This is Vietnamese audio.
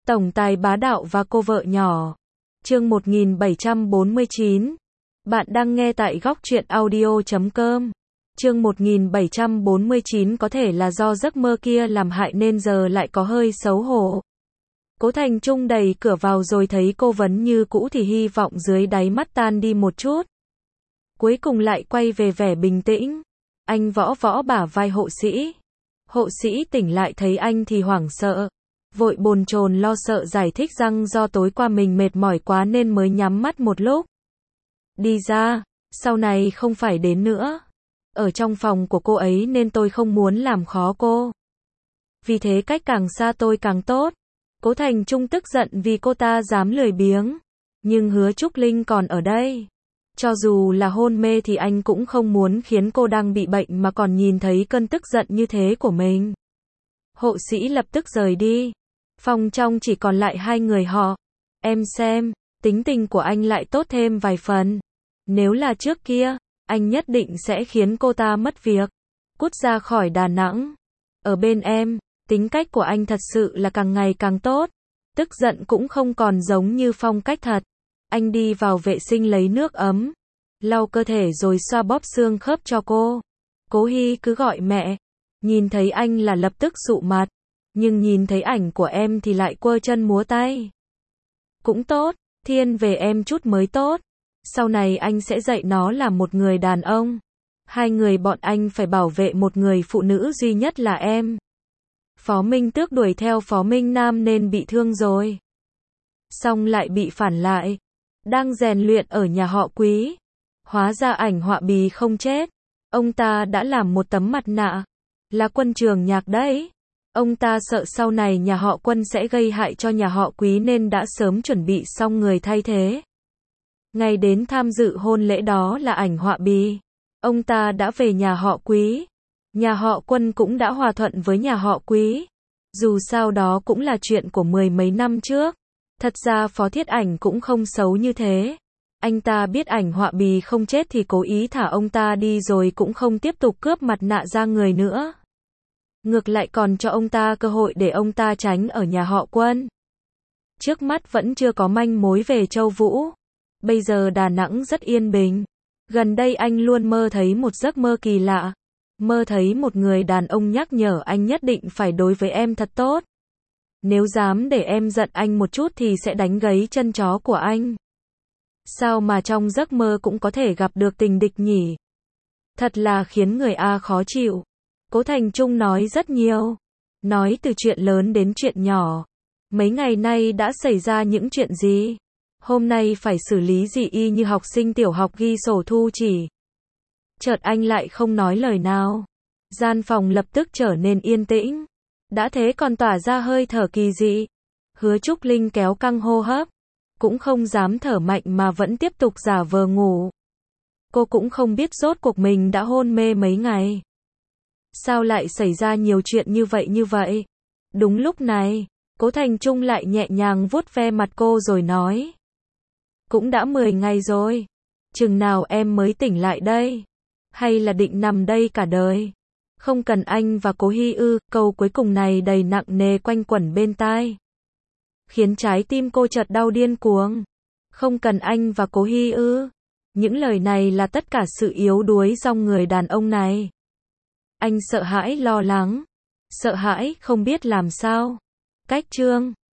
Tổng tài bá đạo và cô vợ nhỏ. Chương 1749. Bạn đang nghe tại góc truyện audio.com. Chương 1749 có thể là do giấc mơ kia làm hại nên giờ lại có hơi xấu hổ. Cố Thành Trung đẩy cửa vào rồi thấy cô vẫn như cũ thì hy vọng dưới đáy mắt tan đi một chút. Cuối cùng lại quay về vẻ bình tĩnh. Anh võ võ bả vai hộ sĩ. Hộ sĩ tỉnh lại thấy anh thì hoảng sợ. Vội bồn chồn lo sợ giải thích rằng do tối qua mình mệt mỏi quá nên mới nhắm mắt một lúc. Đi ra, sau này không phải đến nữa. Ở trong phòng của cô ấy nên tôi không muốn làm khó cô. Vì thế cách càng xa tôi càng tốt. Cố Thành Trung tức giận vì cô ta dám lười biếng. Nhưng Hứa Trúc Linh còn ở đây. Cho dù là hôn mê thì anh cũng không muốn khiến cô đang bị bệnh mà còn nhìn thấy cơn tức giận như thế của mình. Hộ sĩ lập tức rời đi. Phòng trong chỉ còn lại hai người họ. Em xem, tính tình của anh lại tốt thêm vài phần. Nếu là trước kia, anh nhất định sẽ khiến cô ta mất việc. Cút ra khỏi Đà Nẵng. Ở bên em, tính cách của anh thật sự là càng ngày càng tốt. Tức giận cũng không còn giống như phong cách thật. Anh đi vào vệ sinh lấy nước ấm. Lau cơ thể rồi xoa bóp xương khớp cho cô. Cố Hy cứ gọi mẹ. Nhìn thấy anh là lập tức sụ mặt. Nhưng nhìn thấy ảnh của em thì lại quơ chân múa tay. Cũng tốt, thiên về em chút mới tốt. Sau này anh sẽ dạy nó là một người đàn ông. Hai người bọn anh phải bảo vệ một người phụ nữ duy nhất là em. Phó Minh Tước đuổi theo Phó Minh Nam nên bị thương rồi. Xong lại bị phản lại. Đang rèn luyện ở nhà họ Quý. Hóa ra Ảnh Họa Bì không chết. Ông ta đã làm một tấm mặt nạ. Là Quân Trường Nhạc đấy. Ông ta sợ sau này nhà họ Quân sẽ gây hại cho nhà họ Quý nên đã sớm chuẩn bị xong người thay thế. Ngày đến tham dự hôn lễ đó là Ảnh Họa Bì. Ông ta đã về nhà họ Quý. Nhà họ Quân cũng đã hòa thuận với nhà họ Quý. Dù sao đó cũng là chuyện của mười mấy năm trước. Thật ra Phó Thiết Ảnh cũng không xấu như thế. Anh ta biết Ảnh Họa Bì không chết thì cố ý thả ông ta đi rồi cũng không tiếp tục cướp mặt nạ ra người nữa. Ngược lại còn cho ông ta cơ hội để ông ta tránh ở nhà họ Quân. Trước mắt vẫn chưa có manh mối về Châu Vũ. Bây giờ Đà Nẵng rất yên bình. Gần đây anh luôn mơ thấy một giấc mơ kỳ lạ. Mơ thấy một người đàn ông nhắc nhở anh nhất định phải đối với em thật tốt. Nếu dám để em giận anh một chút thì sẽ đánh gãy chân chó của anh. Sao mà trong giấc mơ cũng có thể gặp được tình địch nhỉ? Thật là khiến người A khó chịu. Cố Thành Trung nói rất nhiều. Nói từ chuyện lớn đến chuyện nhỏ. Mấy ngày nay đã xảy ra những chuyện gì? Hôm nay phải xử lý gì y như học sinh tiểu học ghi sổ thu chỉ. Chợt anh lại không nói lời nào. Gian phòng lập tức trở nên yên tĩnh. Đã thế còn tỏa ra hơi thở kỳ dị. Hứa Trúc Linh kéo căng hô hấp. Cũng không dám thở mạnh mà vẫn tiếp tục giả vờ ngủ. Cô cũng không biết rốt cuộc mình đã hôn mê mấy ngày. Sao lại xảy ra nhiều chuyện như vậy? Đúng lúc này, Cố Thành Trung lại nhẹ nhàng vuốt ve mặt cô rồi nói. Cũng đã 10 ngày rồi. Chừng nào em mới tỉnh lại đây? Hay là định nằm đây cả đời? Không cần anh và Cố Hy ư? Câu cuối cùng này đầy nặng nề quanh quẩn bên tai. Khiến trái tim cô chợt đau điên cuồng. Không cần anh và Cố Hy ư? Những lời này là tất cả sự yếu đuối trong người đàn ông này. Anh sợ hãi lo lắng. Sợ hãi không biết làm sao. Cách chương